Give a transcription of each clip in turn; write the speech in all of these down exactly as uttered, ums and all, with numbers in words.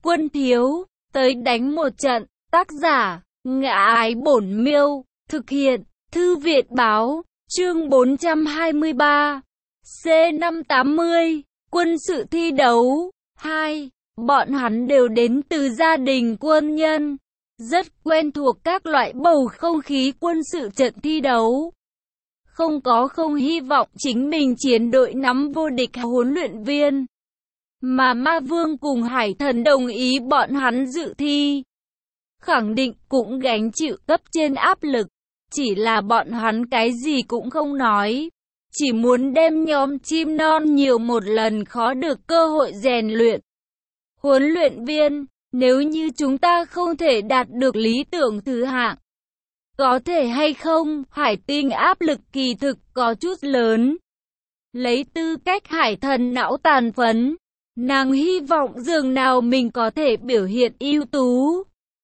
quân thiếu, tới đánh một trận. Tác giả, Ngã Ái Bổn Miêu, thực hiện, Thư viện Báo, chương bốn trăm hai mươi ba, C năm tám mươi, quân sự thi đấu. hai. Bọn hắn đều đến từ gia đình quân nhân, rất quen thuộc các loại bầu không khí quân sự trận thi đấu. Không có không hy vọng chính mình chiến đội nắm vô địch huấn luyện viên. Mà Ma Vương cùng Hải Thần đồng ý bọn hắn dự thi. Khẳng định cũng gánh chịu cấp trên áp lực. Chỉ là bọn hắn cái gì cũng không nói. Chỉ muốn đem nhóm chim non nhiều một lần khó được cơ hội rèn luyện. Huấn luyện viên, nếu như chúng ta không thể đạt được lý tưởng thứ hạng, có thể hay không? Hải Tinh áp lực kỳ thực có chút lớn. Lấy tư cách Hải Thần não tàn phấn, nàng hy vọng dường nào mình có thể biểu hiện ưu tú.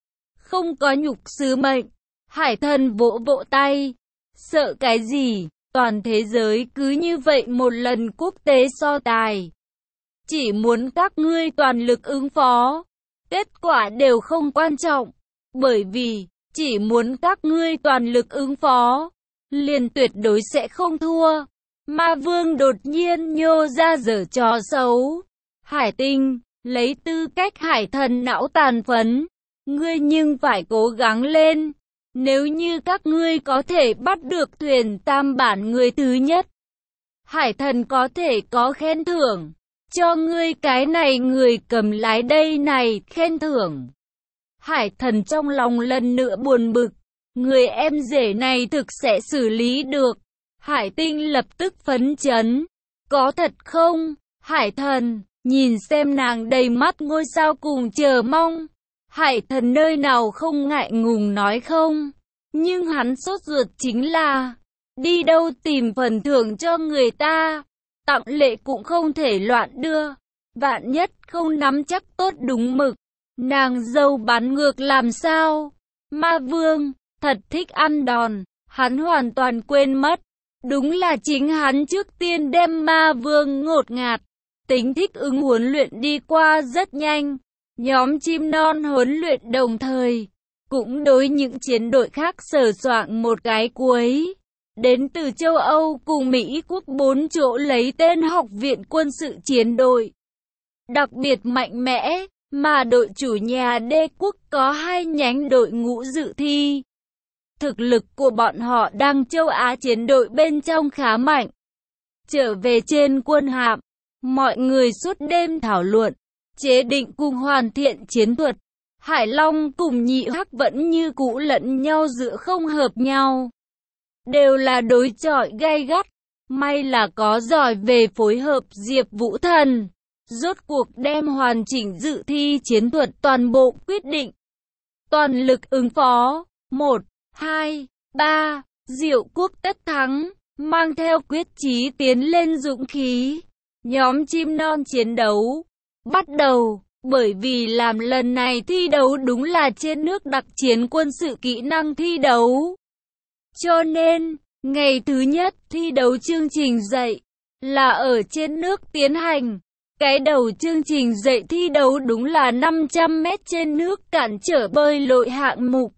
Không có nhục sứ mệnh. Hải Thần vỗ vỗ tay. Sợ cái gì? Toàn thế giới cứ như vậy một lần quốc tế so tài. Chỉ muốn các ngươi toàn lực ứng phó. Kết quả đều không quan trọng. Bởi vì, chỉ muốn các ngươi toàn lực ứng phó, liền tuyệt đối sẽ không thua. Ma Vương đột nhiên nhô ra giở trò xấu. Hải Tinh, lấy tư cách Hải Thần não tàn phấn, ngươi nhưng phải cố gắng lên. Nếu như các ngươi có thể bắt được thuyền tam bản người thứ nhất, Hải Thần có thể có khen thưởng. Cho ngươi cái này người cầm lái đây này, khen thưởng. Hải Thần trong lòng lần nữa buồn bực. Người em rể này thực sẽ xử lý được. Hải Tinh lập tức phấn chấn. Có thật không? Hải Thần, nhìn xem nàng đầy mắt ngôi sao cùng chờ mong. Hải Thần nơi nào không ngại ngùng nói không. Nhưng hắn sốt ruột chính là, đi đâu tìm phần thưởng cho người ta. Tặng lệ cũng không thể loạn đưa. Vạn nhất không nắm chắc tốt đúng mực, nàng dâu bắn ngược làm sao? Ma Vương, thật thích ăn đòn. Hắn hoàn toàn quên mất. Đúng là chính hắn trước tiên đem Ma Vương ngột ngạt. Tính thích ứng huấn luyện đi qua rất nhanh. Nhóm chim non huấn luyện đồng thời. Cũng đối những chiến đội khác sờ soạng một cái cuối. Đến từ châu Âu cùng Mỹ quốc bốn chỗ lấy tên Học viện Quân sự Chiến đội. Đặc biệt mạnh mẽ, mà đội chủ nhà đế quốc có hai nhánh đội ngũ dự thi. Thực lực của bọn họ đang châu Á chiến đội bên trong khá mạnh. Trở về trên quân hạm, mọi người suốt đêm thảo luận, chế định cùng hoàn thiện chiến thuật. Hải Long cùng Nhị Hắc vẫn như cũ lẫn nhau giữa không hợp nhau. Đều là đối chọi gay gắt. May là có giỏi về phối hợp Diệp Vũ Thần. Rốt cuộc đem hoàn chỉnh dự thi chiến thuật toàn bộ quyết định. Toàn lực ứng phó. một, hai, ba. Diệu Quốc tất thắng. Mang theo quyết chí tiến lên dũng khí. Nhóm chim non chiến đấu. Bắt đầu. Bởi vì làm lần này thi đấu đúng là trên nước đặc chiến quân sự kỹ năng thi đấu. Cho nên, ngày thứ nhất thi đấu chương trình dạy là ở trên nước tiến hành. Cái đầu chương trình dạy thi đấu đúng là năm trăm mét trên nước cản trở bơi lội hạng mục.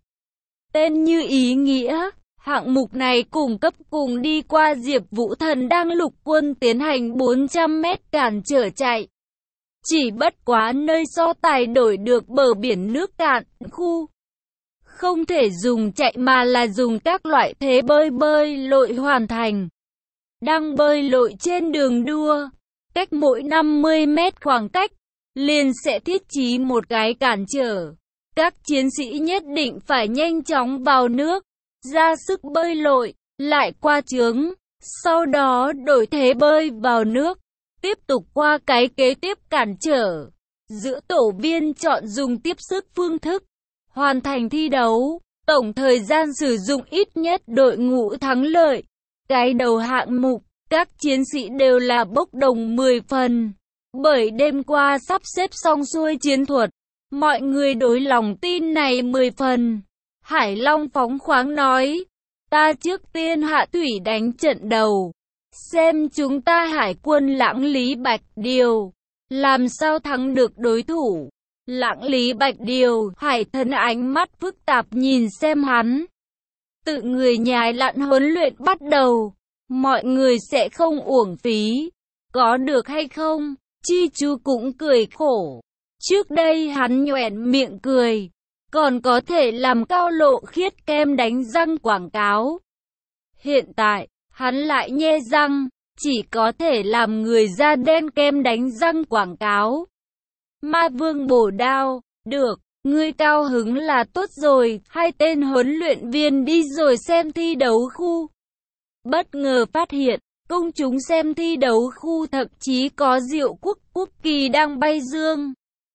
Tên như ý nghĩa, hạng mục này cùng cấp cùng đi qua Diệp Vũ Thần đang lục quân tiến hành bốn trăm mét cản trở chạy. Chỉ bất quá nơi so tài đổi được bờ biển nước cạn, khu. Không thể dùng chạy mà là dùng các loại thế bơi bơi lội hoàn thành. Đang bơi lội trên đường đua, cách mỗi năm mươi mét khoảng cách, liền sẽ thiết trí một cái cản trở. Các chiến sĩ nhất định phải nhanh chóng vào nước, ra sức bơi lội, lại qua chướng, sau đó đổi thế bơi vào nước, tiếp tục qua cái kế tiếp cản trở. Giữa tổ viên chọn dùng tiếp sức phương thức, hoàn thành thi đấu, tổng thời gian sử dụng ít nhất đội ngũ thắng lợi. Cái đầu hạng mục, các chiến sĩ đều là bốc đồng mười phần. Bởi đêm qua sắp xếp xong xuôi chiến thuật, mọi người đối lòng tin này mười phần. Hải Long phóng khoáng nói, ta trước tiên hạ thủy đánh trận đầu. Xem chúng ta hải quân Lãng Lý Bạch Điều, làm sao thắng được đối thủ. Lãng Lý Bạch Điều, Hải Thần ánh mắt phức tạp nhìn xem hắn. Tự người nhái lặn huấn luyện bắt đầu, mọi người sẽ không uổng phí, có được hay không? Chi Chu cũng cười khổ. Trước đây hắn nhoẻn miệng cười, còn có thể làm cao lộ khiết kem đánh răng quảng cáo. Hiện tại, hắn lại nhe răng, chỉ có thể làm người da đen kem đánh răng quảng cáo. Ma Vương bổ đao, được, ngươi cao hứng là tốt rồi, hai tên huấn luyện viên đi rồi xem thi đấu khu. Bất ngờ phát hiện, công chúng xem thi đấu khu thậm chí có Diệu Quốc quốc kỳ đang bay dương.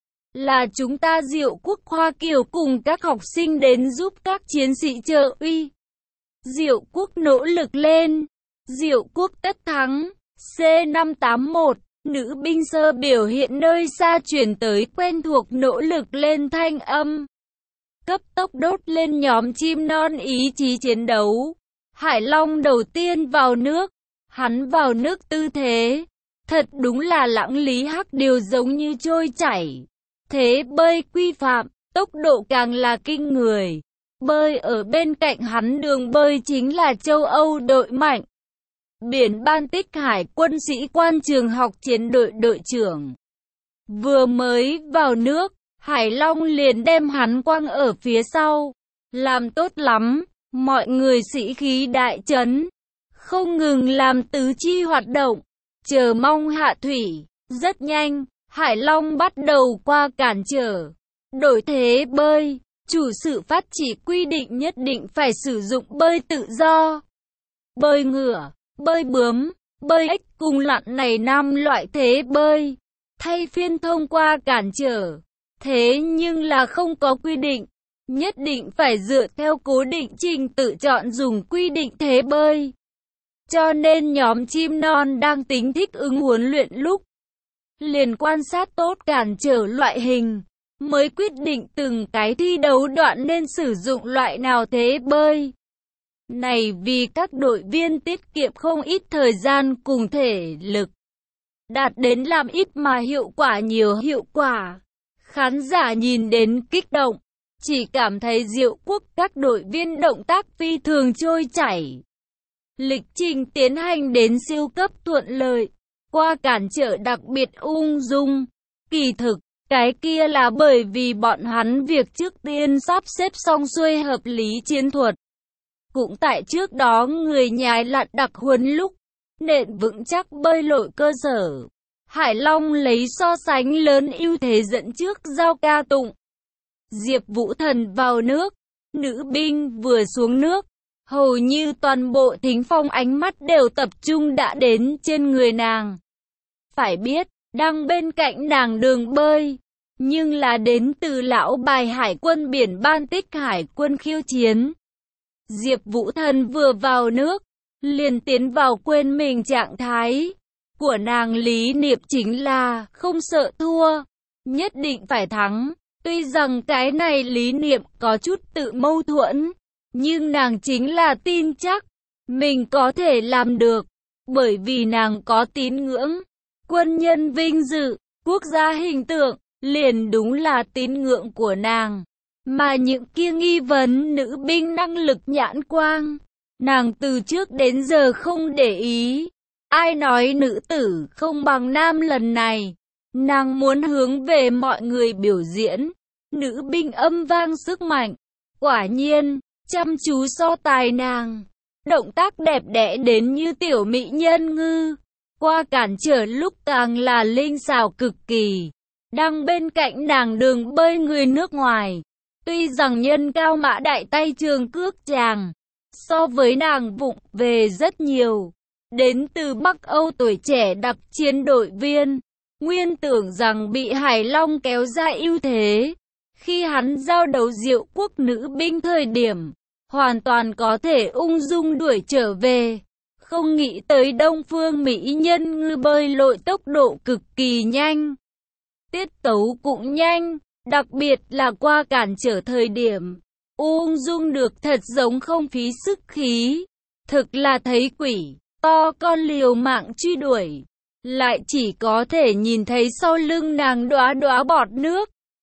Là chúng ta Diệu Quốc Hoa Kiều cùng các học sinh đến giúp các chiến sĩ trợ uy. Diệu Quốc nỗ lực lên, Diệu Quốc tất thắng. C năm tám mốt, nữ binh sơ biểu hiện nơi xa chuyển tới quen thuộc nỗ lực lên thanh âm. Cấp tốc đốt lên nhóm chim non ý chí chiến đấu. Hải Long đầu tiên vào nước, hắn vào nước tư thế, thật đúng là Lãng Lý Hắc Điều giống như trôi chảy. Thế bơi quy phạm, tốc độ càng là kinh người. Bơi ở bên cạnh hắn đường bơi chính là châu Âu đội mạnh. Biển Baltic Hải quân sĩ quan trường học chiến đội đội trưởng. Vừa mới vào nước, Hải Long liền đem hắn quăng ở phía sau. Làm tốt lắm, mọi người sĩ khí đại trấn. Không ngừng làm tứ chi hoạt động, chờ mong hạ thủy. Rất nhanh, Hải Long bắt đầu qua cản trở. Đổi thế bơi, chủ sự phát chỉ quy định nhất định phải sử dụng bơi tự do. Bơi ngửa, bơi bướm, bơi ếch cùng lặn này năm loại thế bơi. Thay phiên thông qua cản trở. Thế nhưng là không có quy định. Nhất định phải dựa theo cố định trình tự chọn dùng quy định thế bơi. Cho nên nhóm chim non đang tính thích ứng huấn luyện lúc liền quan sát tốt cản trở loại hình, mới quyết định từng cái thi đấu đoạn nên sử dụng loại nào thế bơi. Này vì các đội viên tiết kiệm không ít thời gian cùng thể lực, đạt đến làm ít mà hiệu quả nhiều hiệu quả. Khán giả nhìn đến kích động, chỉ cảm thấy Diệu Quốc các đội viên động tác phi thường trôi chảy. Lịch trình tiến hành đến siêu cấp thuận lợi, qua cản trở đặc biệt ung dung. Kỳ thực, cái kia là bởi vì bọn hắn việc trước tiên sắp xếp xong xuôi hợp lý chiến thuật. Cũng tại trước đó người nhái lặn đặc huấn lúc, nền vững chắc bơi lội cơ sở. Hải Long lấy so sánh lớn ưu thế dẫn trước giao ca tụng. Diệp Vũ Thần vào nước, nữ binh vừa xuống nước, hầu như toàn bộ thính phong ánh mắt đều tập trung đã đến trên người nàng. Phải biết, đang bên cạnh nàng đường bơi, nhưng là đến từ lão bài hải quân biển Baltic hải quân khiêu chiến. Diệp Vũ Thần vừa vào nước, liền tiến vào quên mình trạng thái. Của nàng lý niệm chính là không sợ thua, nhất định phải thắng. Tuy rằng cái này lý niệm có chút tự mâu thuẫn, nhưng nàng chính là tin chắc mình có thể làm được, bởi vì nàng có tín ngưỡng. Quân nhân vinh dự, quốc gia hình tượng, liền đúng là tín ngưỡng của nàng. Mà những kia nghi vấn nữ binh năng lực nhãn quang, nàng từ trước đến giờ không để ý. Ai nói nữ tử không bằng nam lần này, nàng muốn hướng về mọi người biểu diễn. Nữ binh âm vang sức mạnh, quả nhiên, chăm chú so tài nàng. Động tác đẹp đẽ đến như tiểu mỹ nhân ngư. Qua cản trở lúc càng là linh xảo cực kỳ. Đang bên cạnh nàng đường bơi người nước ngoài. Tuy rằng nhân cao mã đại tay trường cước chàng, so với nàng vụng về rất nhiều. Đến từ Bắc Âu tuổi trẻ đặc chiến đội viên, nguyên tưởng rằng bị Hải Long kéo ra ưu thế. Khi hắn giao đấu Diệu Quốc nữ binh thời điểm, hoàn toàn có thể ung dung đuổi trở về. Không nghĩ tới Đông Phương mỹ nhân ngư bơi lội tốc độ cực kỳ nhanh. Tiết tấu cũng nhanh, đặc biệt là qua cản trở thời điểm. Ung dung được thật giống không phí sức khí. Thực là thấy quỷ, to con liều mạng truy đuổi. Lại chỉ có thể nhìn thấy sau lưng nàng đóa đóa bọt nước.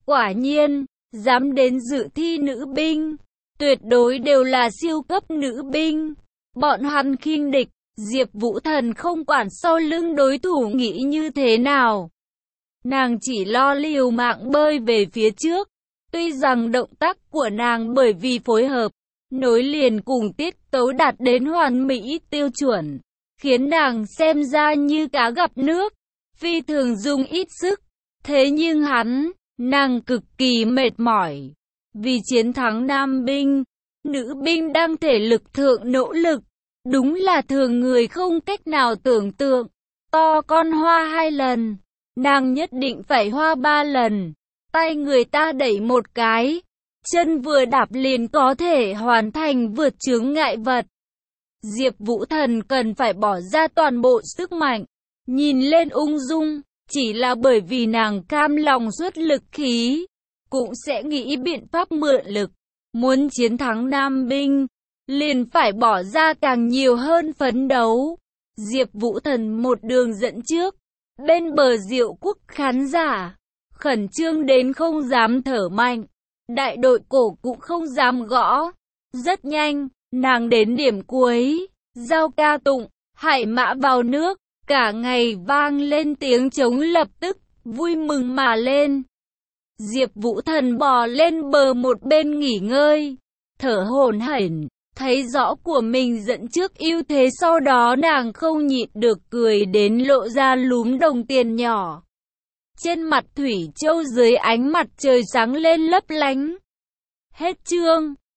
Quả nhiên, dám đến dự thi nữ binh, tuyệt đối đều là siêu cấp nữ binh. Bọn hắn khinh địch, Diệp Vũ Thần không quản sau lưng đối thủ nghĩ như thế nào. Nàng chỉ lo liều mạng bơi về phía trước. Tuy rằng động tác của nàng bởi vì phối hợp, nối liền cùng tiết tấu đạt đến hoàn mỹ tiêu chuẩn, khiến nàng xem ra như cá gặp nước, phi thường dùng ít sức. Thế nhưng hắn, nàng cực kỳ mệt mỏi. Vì chiến thắng nam binh, nữ binh đang thể lực thượng nỗ lực, đúng là thường người không cách nào tưởng tượng. To con hoa hai lần, nàng nhất định phải hoa ba lần. Tay người ta đẩy một cái, chân vừa đạp liền có thể hoàn thành vượt chướng ngại vật. Diệp Vũ Thần cần phải bỏ ra toàn bộ sức mạnh, nhìn lên ung dung, chỉ là bởi vì nàng cam lòng xuất lực khí, cũng sẽ nghĩ biện pháp mượn lực. Muốn chiến thắng nam binh, liền phải bỏ ra càng nhiều hơn phấn đấu. Diệp Vũ Thần một đường dẫn trước, bên bờ Diệu Quốc khán giả khẩn trương đến không dám thở mạnh, đại đội cổ cũng không dám gõ. Rất nhanh, nàng đến điểm cuối, giao ca tụng, hải mã vào nước, cả ngày vang lên tiếng trống lập tức, vui mừng mà lên. Diệp Vũ Thần bò lên bờ một bên nghỉ ngơi, thở hổn hển, thấy rõ của mình dẫn trước ưu thế, sau đó nàng không nhịn được cười đến lộ ra lúm đồng tiền nhỏ. Trên mặt Thủy Châu dưới ánh mặt trời sáng lên lấp lánh. Hết chương.